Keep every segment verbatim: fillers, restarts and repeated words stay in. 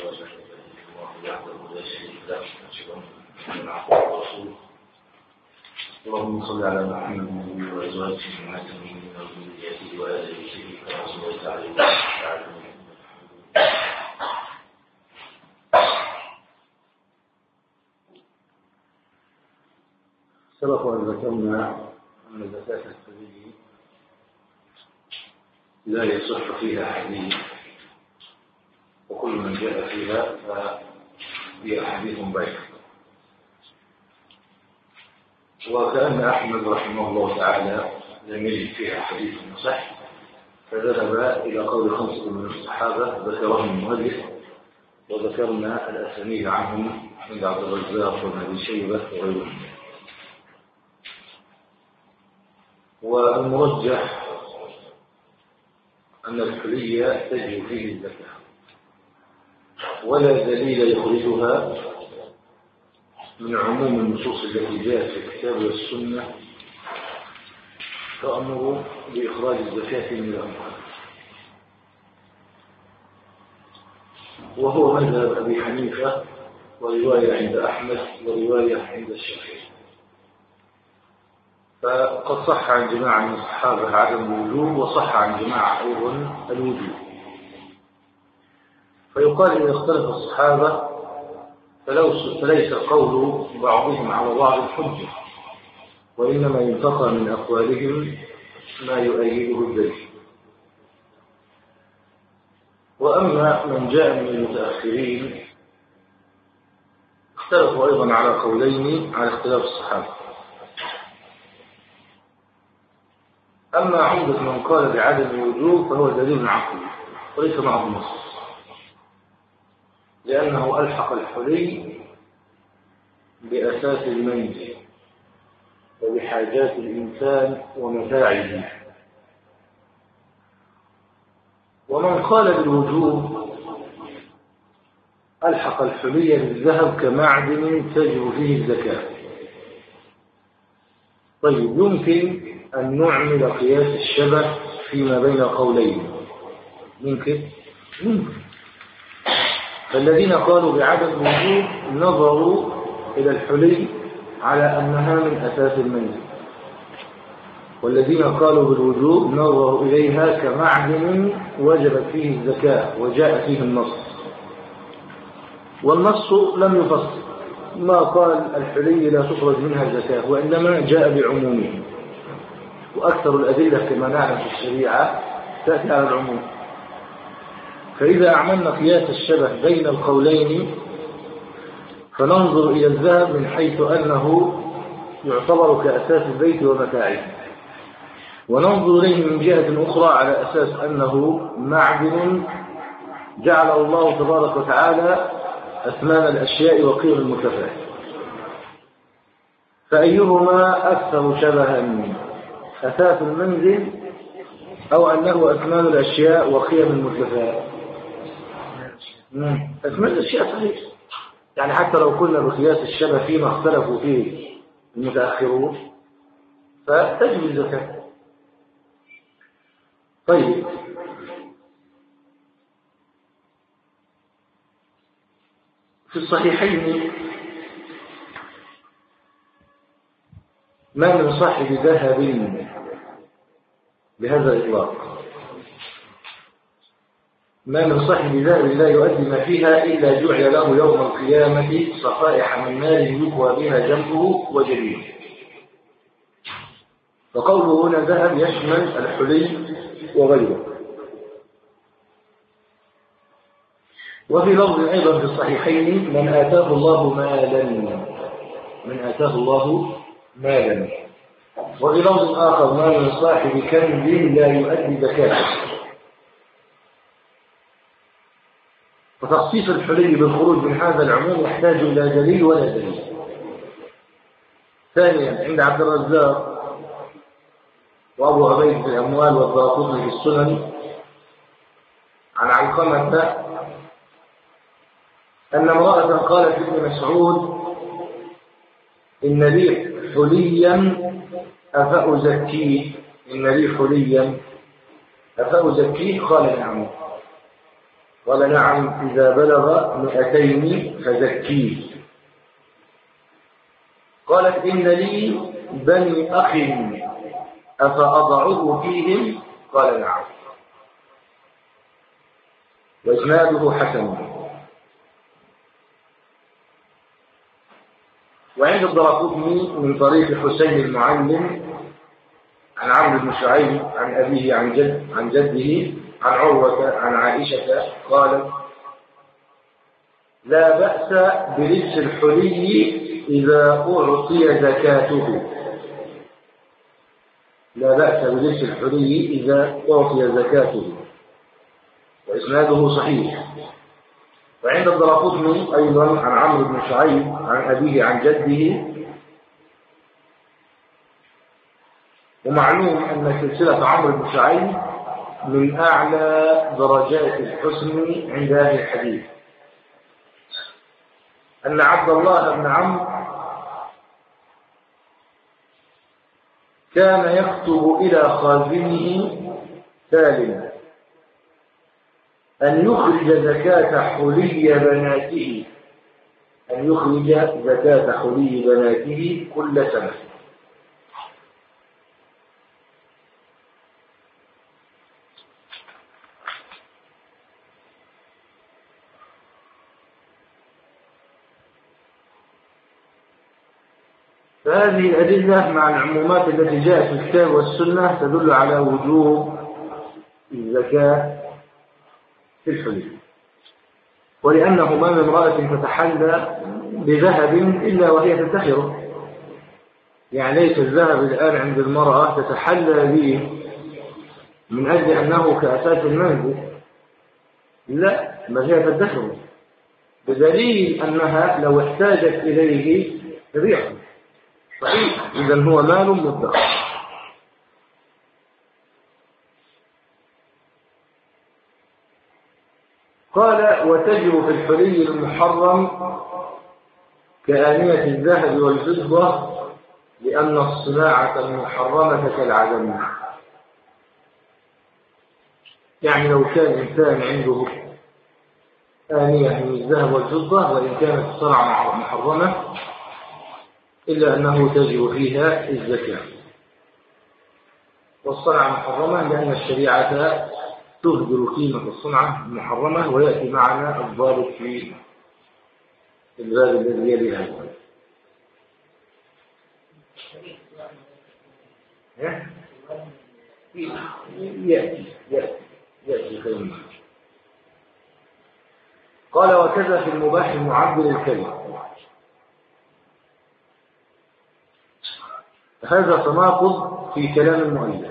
وأشهد أن الله وحده لا شريك له وأشهد أن محمدا عبده ورسوله. اللهم صل على محمد وأزواجه أمهاتهم وذريته وآل بيته كما صليت عليه وعلى آل سبق وأن ذكرنا أن زكاة الثري لا يصح فيها حديث، وكل من جاء فيها فهي أحاديث ضعيفة. وكأن أحمد رحمه الله تعالى لم يجد فيها حديث صح، فذهب إلى قول خمسة من الصحابة ذكرهم المؤلف، وذكرنا الأسانيد عنهم عند عبد الرزاق وابن أبي شيبة وغيرهم. والمرجح أن الحلي تجب فيه الزكاة، ولا دليل يخرجها من عموم النصوص التي جاءت في الكتاب والسنة تأمر بإخراج الزكاة من الأموال، وهو مذهب أبي حنيفة ورواية عند أحمد ورواية عند الشافعي. فقد صح عن جماعة من الصحابة عدم الوجوب، وصح عن جماعة أيضا الوجوب. فيقال إذا اختلف الصحابة فليس قول بعضهم على بعض حجة، وإنما ينتقى من أقوالهم ما يؤيده الدليل. وأما من جاء من المتأخرين اختلفوا أيضا على قولين على اختلاف الصحابة. أما عمدة من قال بعدم الوجوب فهو دليل عقلي وليس معه نص، لأنه ألحق الحلي بأساس المنزل وبحاجات الإنسان ومتاعه. ومن قال بالوجوب ألحق الحلي بالذهب كمعدن تجب فيه الزكاة. طيب، يمكن أن نعمل قياس الشبه فيما بين قولين؟ ممكن ممكن فالذين قالوا بعدم الوجوب نظروا إلى الحلي على أنها من أساس المنزل، والذين قالوا بالوجوب نظروا إليها كمعدن وجبت فيه الزكاة وجاء فيه النص. والنص لم يفصل، ما قال الحلي لا تخرج منها الزكاة، وإنما جاء بعمومه، وأكثر الأدلة كما نعلم في الشريعة تأتي على العموم. فإذا أعملنا قياس الشبه بين القولين فننظر إلى الذهب من حيث أنه يعتبر كأساس البيت ومتاعه، وننظر إليه من جهة أخرى على أساس أنه معدن جعل الله تبارك وتعالى أثمان الأشياء وقيم المكافآت. فأيهما أكثر شبها، أساس المنزل أو أنه أثمان الأشياء وقيم المكافآت؟ أثمان الأشياء صحيح، يعني حتى لو كنا بقياس الشبه فيما اختلفوا فيه المتأخرون فتجب الزكاة. طيب، في الصحيحين ما من صاحب ذهب بهذا الإطلاق، ما من صاحب ذهب لا يؤدي ما فيها إلا جعل له يوم القيامة صفائح من نار يكوى بها جنبه وجبينه. فقوله هنا ذهب يشمل الحلي وغيره. وفي لفظ أيضا في الصحيحين من آتاه الله مالا، من آتاه الله مالا. وفي لفظ آخر ما من صاحب كنز لا يؤدي زكاته. فتخصيص الحلي بالخروج من هذا العموم يحتاج إلى دليل ولا دليل. ثانيا، عند عبد الرزاق وأبو عبيد في الأموال والدارقطني في السنن عن علقمة أن امرأة قالت لابن مسعود إن لي حليا أفأزكيه، إن لي حليا أفأزكيه؟ قال نعم. قال نعم إذا بلغ مئتين فزكيه. قالت إن لي بني أخ أفأضعه فيهم؟ قال نعم. وإسناده حسن. وعند الدارقطني من طريق حسين المعلم عن عمرو بن شعيب عن أبيه عن جد عن جده عن عروة عن عائشة قالت لا بأس بلبس الحلي إذا أعطي زكاته. لا بأس بلبس الحلي إذا أعطي زكاته. وإسناده صحيح. وعند الدارقطني أيضا عن عمرو بن شعيب عن أبيه عن جده. ومعلوم أن سلسلة عمرو بن شعيب من أعلى درجات الحسن عند أهل الحديث. أن عبد الله بن عمرو كان يكتب إلى خازنه سالما أن يخرج زكاة حلي بناته أن يخرج زكاة حلي بناته كل سنة. فهذه الأدلة مع العمومات التي جاءت في الكتاب والسنة تدل على وجوب الزكاة في الحلي. ولأنه ما من امرأة تتحلى بذهب إلا وهي تدخره. يعني ليس الذهب الآن عند المرأة تتحلى به من أجل أنه كأساس المنزل، لا، ما هي تدخره بدليل أنها لو احتاجت إليه تبيعه. صحيح، إذن هو مال مدخر. قال وتجب في الحلي المحرم كآنية الذهب والفضة لأن الصناعة المحرمة كالعدم. يعني لو كان إنسان عنده آنية من الذهب والفضة وإن كانت الصناعة محرمة إلا أنه تجب فيها الزكاة. والصنعة محرمة لأن الشريعة تهدر قيمة الصنعة المحرمة، ويأتي معنا الضابط في الباب الذي يلي هذا. يأتي يأتي يأتي خير. قال وكذا في المباح المعبر الكلم. هذا تناقض في كلام المؤلف،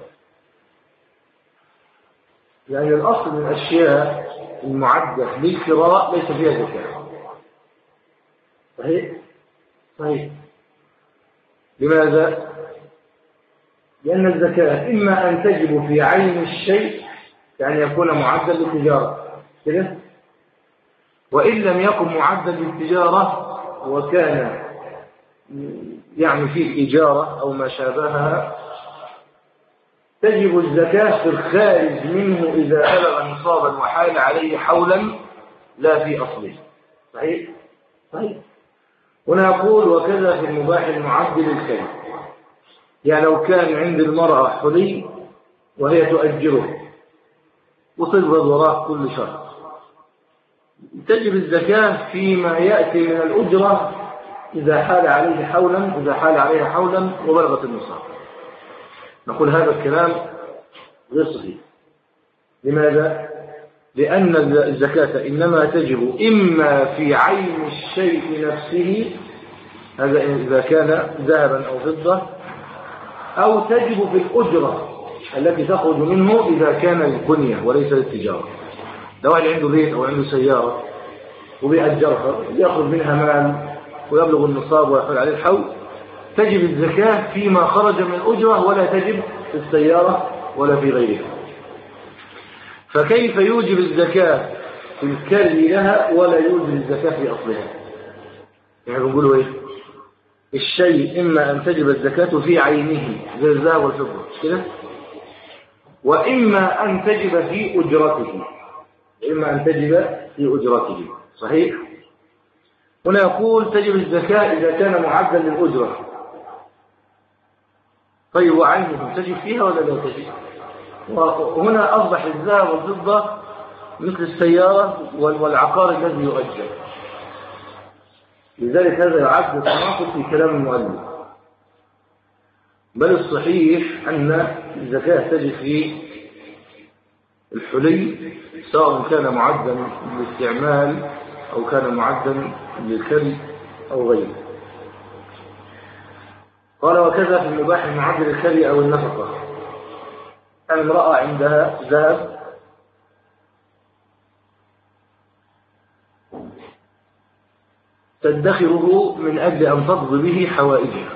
يعني الأصل من الأشياء المعدة للكراء ليس فيها زكاة. صحيح؟ صحيح. لماذا؟ لأن الزكاة إما أن تجب في عين الشيء، يعني يكون معدا للتجارة كده، وإن لم يكن معدا للتجارة وكان يعني فيه إجارة أو ما شابهها تجب الزكاة في الخارج منه إذا بلغ نصابا وحال عليه حولا لا في أصله. صحيح؟ صحيح. هنا أقول وكذا في المباح المعد للكلب. يعني لو كان عند المرأة حلي وهي تؤجره وتقبض وراء كل شهر تجب الزكاة فيما يأتي من الأجرة إذا حال عليه حولا إذا حال عليها حولا وبلغت النصاب. نقول هذا الكلام غير صحيح. لماذا؟ لأن الزكاة إنما تجب إما في عين الشيء نفسه، هذا إذا كان ذهبا أو فضة، أو تجب في الأجرة التي تخرج منه إذا كان للبنية وليس للتجارة. لو واحد عنده بيت أو عنده سيارة وبيأجرها يأخذ منها مال ويبلغ النصاب ويحول عليه الحول، تجب الزكاة فيما خرج من الأجرة ولا تجب في السيارة ولا في غيرها. فكيف يوجب الزكاة في الكري لها ولا يوجب الزكاة في أصلها؟ يعني بنقولوا إيه؟ الشيء إما أن تجب الزكاة في عينه زي الذهب والفضة كده، وإما أن تجب في أجرته. وإما أن تجب في أجرته. صحيح؟ هنا يقول تجب الزكاة إذا كان معدا للأجرة. طيب وعينه تجب فيها ولا لا تجب؟ وهنا أصبح الذهب والفضة مثل السيارة والعقار الذي يؤجر، لذلك هذا يعد تناقض في كلام المؤلف. بل الصحيح أن الزكاة تجب في الحلي سواء كان معدا للاستعمال أو كان معدا للكري أو غيره. قال وكذا في المباح المعد للكري أو النفقة. امرأة عندها ذهب تدخره من أجل أن تقضي به حوائجها،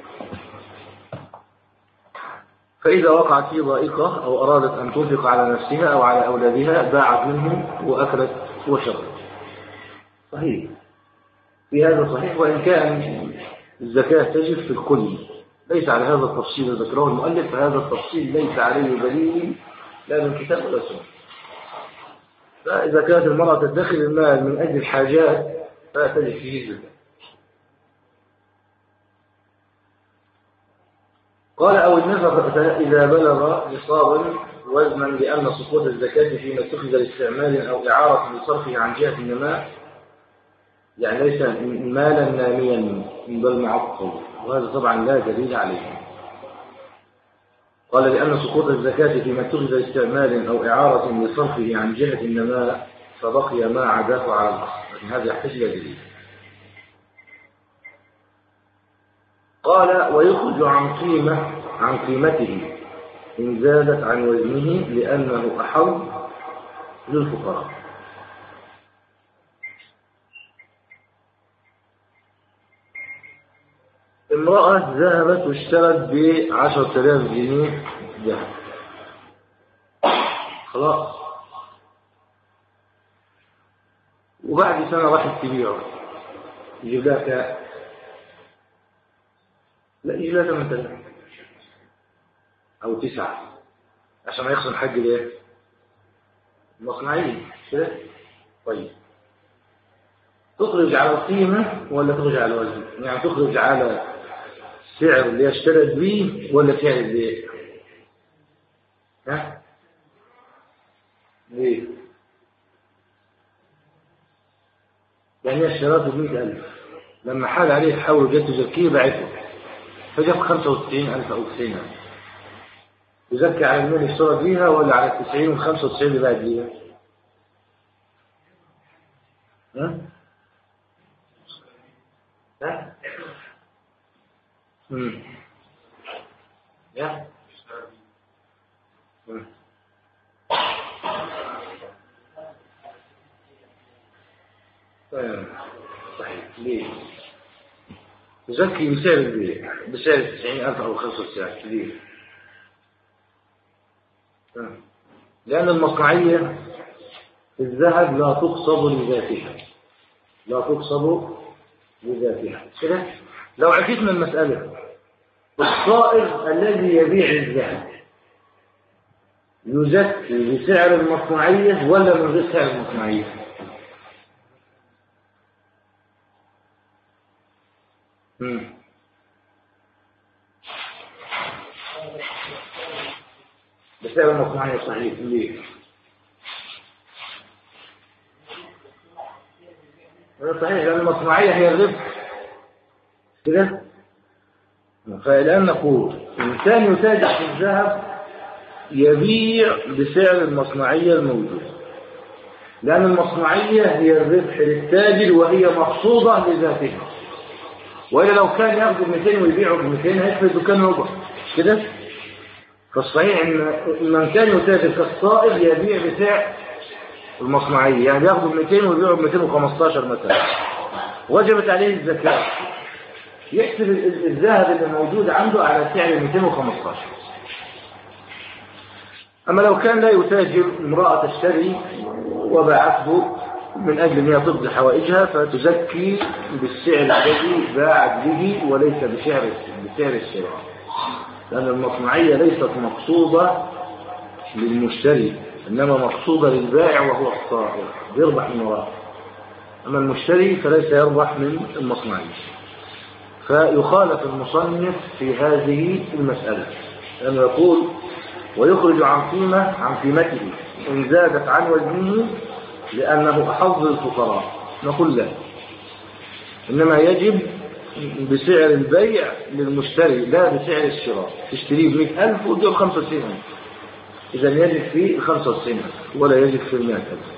فإذا وقعت في ضائقة أو أرادت أن تنفق على نفسها أو على أولادها باعت منه وأكلت وشربت. صحيح، في هذا صحيح، وإن كان الزكاة تجب في الكل، ليس على هذا التفصيل الذي ذكره المؤلف، فهذا التفصيل ليس عليه دليل لا من كتاب ولا سنة. فإذا كانت المرأة تدخر المال من أجل الحاجات فلا تجب فيه الزكاة. قال أو النفقة إذا بلغ نصابا وزنا لأن سقوط الزكاة فيما اتخذ لاستعمال أو إعارة لصرفه عن جهة النماء، يعني ليس مالا ناميا بل معطل، وهذا طبعا لا دليل عليه. قال لأن سقوط الزكاة فيما اتخذ لاستعمال أو إعارة لصرفه عن جهة النماء فبقي ما عداه على الأصل، لكن هذا يحتاج إلى دليل. قال ويخرج عن قيمة عن قيمته إن زادت عن وزنه لأنه أحظ للفقراء. امرأة ذهبت واشترت بعشرة آلاف جنيه ذهب، خلاص، وبعد سنة راحت تبيعه، يجيب لها كام؟ لا يجيب لها ثمانية آلاف أو تسعة عشان ما يخصم حق ليه؟ المصنعية كده. طيب تخرج على القيمة ولا تخرج على الوزن؟ يعني تخرج على السعر اللي اشترت به ولا سعر البيع؟ ها؟ ليه؟ يعني اشتراته بمئة ألف، لما حال عليه حول جت تزكيه بعته فجاب خمسة وتسعين ألف أو تسعين ألف، يزكي على المال اللي اشترى بيها ولا على التسعين والخمسة وتسعين اللي بعد بيها؟ ها؟ ها؟ امم يا امم صحيح. ليه؟ يزكي بسعر البيع بسعر تسعين ألف أو خمسة وتسعين كبير، لأن المصنعية الذهب لا تقصد لذاتها، لا تقصد لذاتها كده. لو عرفنا المسألة، الصائغ الذي يبيع الذهب يزكي بسعر المصنعية ولا من غير سعر المصنعية؟ امم بسعر المصنعية. صحيح. ليه؟ صحيح، لأن المصنعية هي الربح كده. فالآن نقول إنسان يتاجر في الذهب يبيع بسعر المصنعية الموجودة، لأن المصنعية هي الربح للتاجر وهي مقصودة لذاتها، وإلا لو كان يأخذ مئتين ويبيعه ب مئتين هيكفي الدكان ربح كده. فالصحيح إن من كان يتاجر كالصائغ يبيع بسعر المصنعية، يعني يأخذ مئتين ويبيعه ب مئتين وخمسة عشر مثلا، وجبت عليه الزكاة، يحسب الذهب اللي موجود عنده على سعر مئتين وخمسة عشر. أما لو كان لا يتاجر، امرأة تشتري وباعته من أجل أن هي تقضي حوائجها فت-زكي بالسعر الذي باعت به وليس بسعر بسعر الشراء، لأن المصنعية ليست مقصودة للمشتري إنما مقصودة للبائع وهو الصائغ يربح من وراءه، أما المشتري فليس يربح من المصنعي. فيخالف المصنف في هذه المسألة لأنه يقول ويخرج عن قيمة عن قيمته إن زادت عن وزنه لأنه أحظ الفقراء. نقول لا، إنما يجب بسعر البيع للمشتري لا بسعر الشراء. تشتريه بمئة ألف وتبيعه بخمسة وتسعين ألف، إذا يجب في خمسة وتسعين ألف ولا يجب في المئة ألف.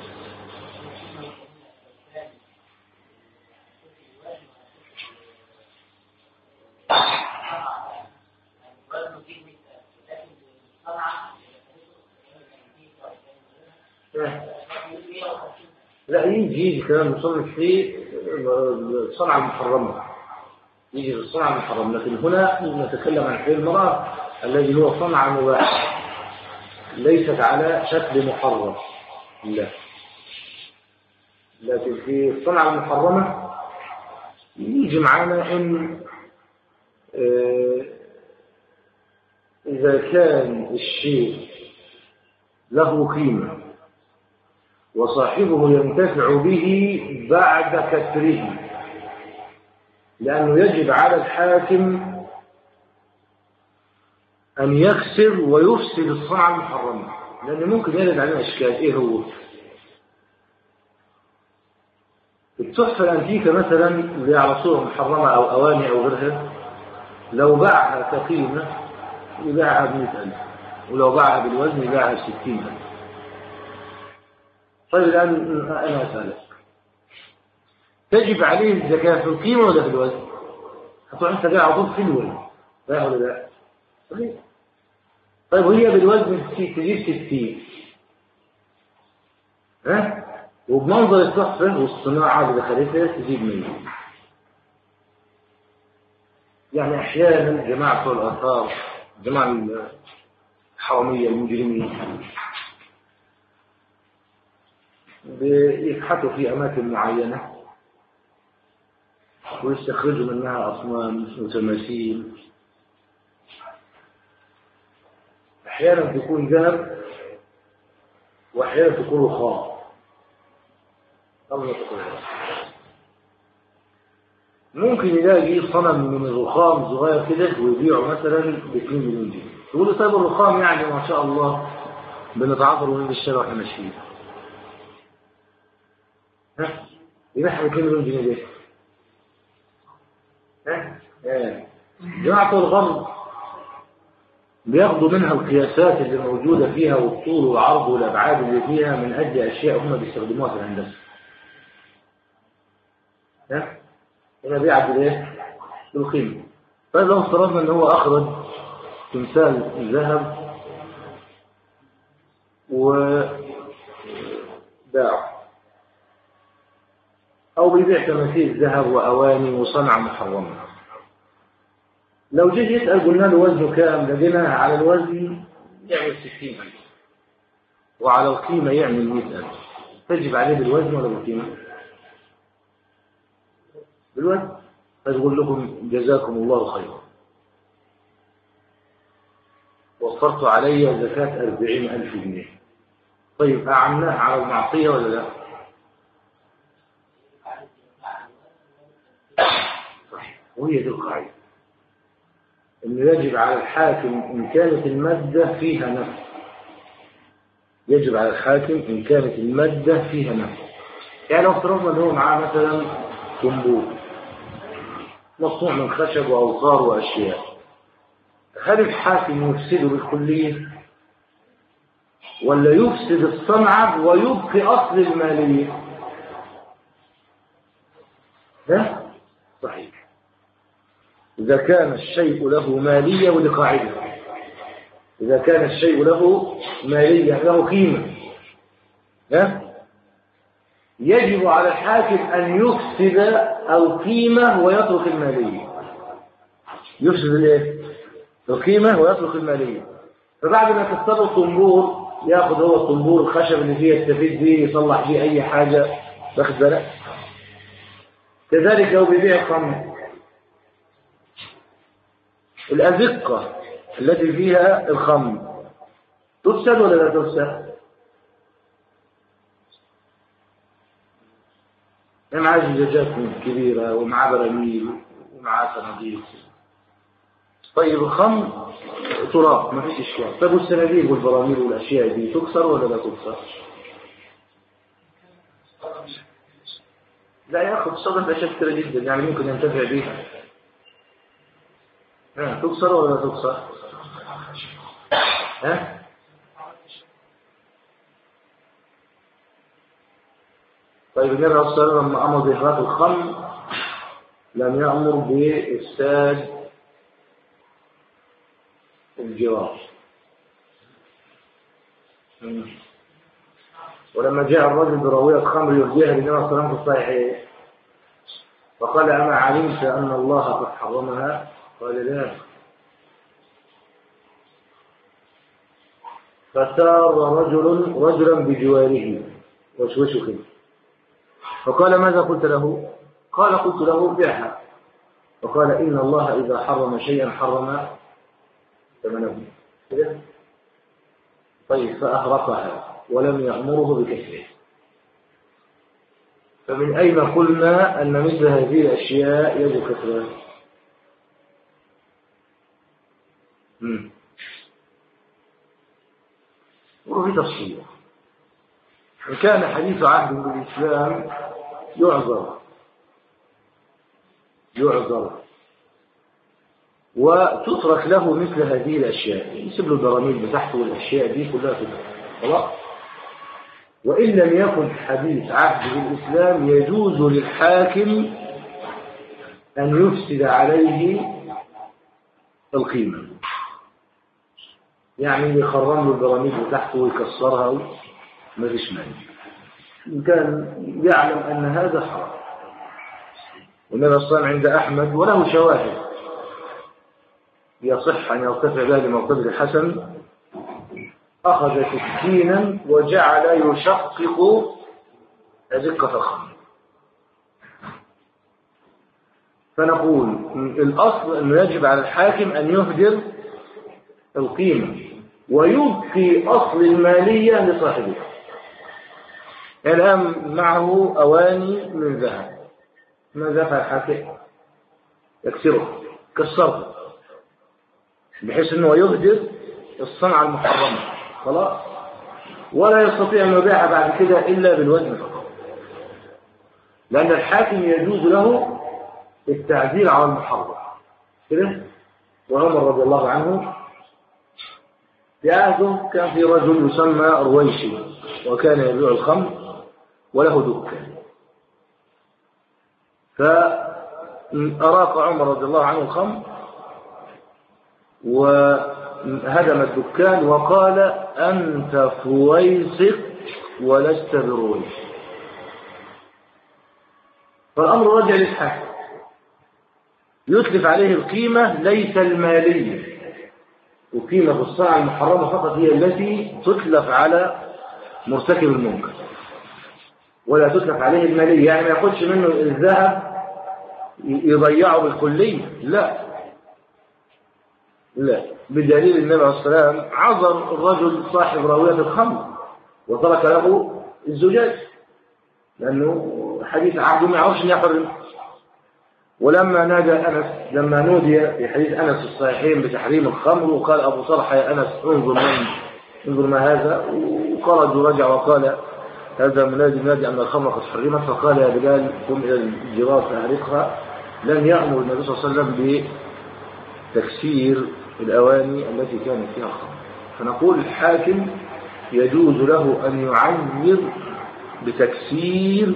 لا يجي يجي كلام مصنف في الصنعة المحرمة، يجي في الصنعة المحرمة، لكن هنا نتكلم عن حين المرأة الذي هو صنعة مباحة ليست على شكل محرم. لا، لكن في الصنعة المحرمة يجي معنا ان إذا كان الشيء له قيمة وصاحبه ينتفع به بعد كسره، لأنه يجب على الحاكم أن يكسر ويفسد الصنعة المحرمة، لأن ممكن يرد علينا إشكال. إيه هو؟ التحفة الأنتيكة مثلا اللي على صورة محرمة أو أواني أو غيرها، لو باعها كقيمة يباعها بمئة ألف، ولو باعها بالوزن يباعها بستين ألف. طيب الآن أنا أسألك، تجب عليه الزكاة في القيمة ولا في الوزن؟ هتروح أنت جاي عضوك في الوزن، صحيح ولا لا؟ صحيح. طيب وهي بالوزن تجيب ستين، ها؟ وبمنظر التحفة والصناعة اللي دخلتها تجيب مية. يعني أحيانا جماعة بتوع الآثار، جماعة الحرامية المجرمين بيبحثوا في أماكن معينة ويستخرجوا منها أصنام وتماثيل. أحيانا تكون ذهب وأحيانا تكون رخام. ممكن يلاقي صنم من الرخام صغير كده ويبيعه مثلا باثنين مليون جنيه. يقول له طيب الرخام يعني ما شاء الله بنتعاطر ونجي الشارع واحنا ماشيين، ها يبيعها باثنين مليون جنيه ليه؟ ها؟ ها؟ جماعة الغرب بياخدوا منها القياسات اللي موجودة فيها والطول والعرض والأبعاد اللي فيها من أجل أشياء هم بيستخدموها في الهندسة. ها؟ هنا بيع بالايه؟ بالقيمة. طيب لو افترضنا ان هو اخرج تمثال ذهب وباعه، او بيبيع تماثيل ذهب واواني وصنع محرمة، لو جيت يسأل قلنا له وزنه كام، لقيناه على الوزن يعمل ستين ألف وعلى القيمة يعمل مئة ألف، تجب عليه بالوزن ولا بالقيمة؟ بالوزن. أقول لكم جزاكم الله خيرا، وفرت علي زكاة أربعين ألف جنيه. طيب أعمناه على المعصية ولا لا؟ وهي دي القاعدة، إنه يجب على الحاكم إن كانت المادة فيها نفع، يجب على الحاكم إن كانت المادة فيها نفع. يعني لو افترضنا إن هو معاه مثلا طنبور مصنوع من خشب وأوصار وأشياء، هل الحاكم يفسده بالكلية ولا يفسد الصنعة ويبقي أصل المالية؟ لا صحيح. إذا كان الشيء له مالية، ولقاعدة إذا كان الشيء له مالية له قيمة، ها يجب على الحاكم أن يفسد القيمة ويترك المالية. يفسد الايه؟ القيمة ويترك المالية. فبعد ما تكسر الطنبور ياخذ هو الطنبور الخشب اللي فيه يستفيد به يصلح به أي حاجة، واخد بالك؟ كذلك لو بيبيع الخمر، الأزقة التي فيها الخمر تفسد ولا لا تفسد؟ معاه زجاجات كبيرة ومعاه براميل ومعاه صناديق. طيب الخمر تراب ما فيش إشكال. طيب والصناديق والبراميل والأشياء دي تكسر ولا لا تكسر؟ لا ياخذ صدق أشياء كثيرة جدا يعني ممكن ينتفع بها. ها تكسر ولا لا تكسر؟ ها؟ طيب النبي عليه الصلاة والسلام لما أمر بإحراق الخمر لم يأمر بإفساد الجوار. ولما جاء الرجل براوية خمر يهديها للنبي عليه الصلاة والسلام في الصحيحين فقال أما علمت أن الله قد حرمها؟ قال لا. فسار رجل رجلا بجواره وشوشه فقال ماذا قلت له؟ قال قلت له بيعها. فقال إن الله إذا حرم شيئا حرم ثمنه. طيب فأهرقها ولم يأمره بكسره. فمن أين قلنا أن مثل هذه الأشياء يجب كسرها؟ وفي تفصيل إن كان حديث عهد بالإسلام يعذر يعذر وتترك له مثل هذه الأشياء يسيب له البراميل بتاعته والأشياء دي كلها تترك خلاص. وإن لم يكن حديث عهد بالإسلام يجوز للحاكم أن يفسد عليه القيمة يعني يخرم له البراميل بتاعته ويكسرها ما فيش مانع إن كان يعلم أن هذا حرام. والنبي صلى الله عليه وسلم عند أحمد وله شواهد يصح أن يرتفع بها لمرتبة الحسن أخذ سكينا وجعل يشقق أزقة الخمر. فنقول الأصل أنه يجب على الحاكم أن يهدر القيمة ويبقي أصل المالية لصاحبه. الآن معه أواني من ذهب ماذا فعل الحاكم؟ يكسره كسره بحيث أنه يهدر الصنعة المحرمة خلاص ولا يستطيع أن يبيعها بعد كده إلا بالوزن فقط لأن الحاكم يجوز له التعديل على المحرم كده. وعمر رضي الله عنه في عهده كان في رجل يسمى رويشي وكان يبيع الخمر وله دكان فأراق عمر رضي الله عنه الخمر وهدم الدكان وقال أنت فويسق ولست برويش. فالأمر رجع للحاكم يتلف عليه القيمة ليس المالية وقيمة الصنعة المحرمة فقط هي التي تتلف على مرتكب المنكر ولا تتلف عليه المالية يعني ما ياخدش منه الذهب يضيعه بالكلية لا لا بدليل النبي عليه الصلاة والسلام عذر الرجل صاحب راوية الخمر وترك له الزجاج لأنه حديث عهد ما يعرفش أن يحرم. ولما نادى أنس لما نودي في حديث أنس الصحيحين بتحريم الخمر وقال أبو طلحة يا أنس انظر من انظر ما هذا وخرج ورجع وقال هذا منادي منادي أن الخمر قد حرمت فقال يا بلال قم إلى الجرار فأهرقها. لم يأمر النبي صلى الله عليه وسلم بتكسير الأواني التي كانت فيها الخمر. فنقول الحاكم يجوز له أن يعير بتكسير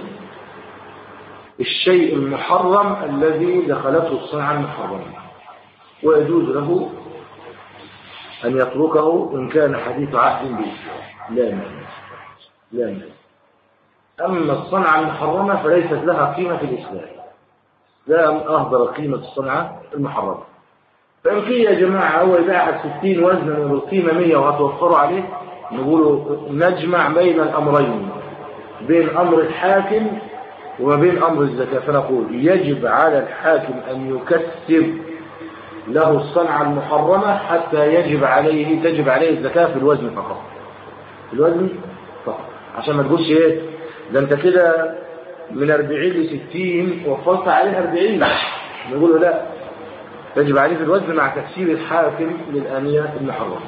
الشيء المحرم الذي دخلته الصنعة المحرمة ويجوز له أن يتركه إن كان حديث عهد به لا مانع لا مانع. أما الصنعة المحرمة فليست لها قيمة في الإسلام لا أهدر قيمة الصنعة المحرمة. فيمكن يا جماعة هو يباع ستين وزنا وبالقيمة مية وهتوفروا عليه نقولوا نجمع بين الأمرين بين أمر الحاكم وما بين أمر الزكاة. فنقول يجب على الحاكم أن يكسب له الصنعة المحرمة حتى يجب عليه تجب عليه الزكاة في الوزن فقط في الوزن فقط عشان ما تقولش ايه ده انت كده من أربعين لستين وفصلت عليه أربعين، نقول له لا، تجب عليه في الوزن مع تفسير الحاكم للآنية المحرمة.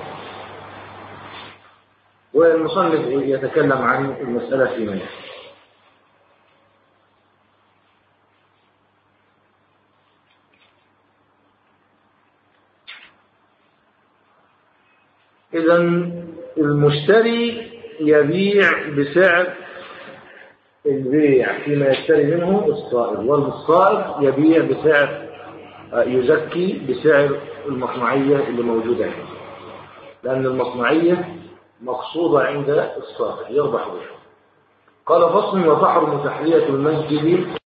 والمصنف يتكلم عن المسألة في منه. إذا المشتري يبيع بسعر البيع فيما يشتري منه الصائغ، والصائغ يبيع بسعر يزكي بسعر المصنعية اللي موجودة عنده، لأن المصنعية مقصودة عند الصائغ يربح بها. قال فصل: وتحرم تحلية المسجد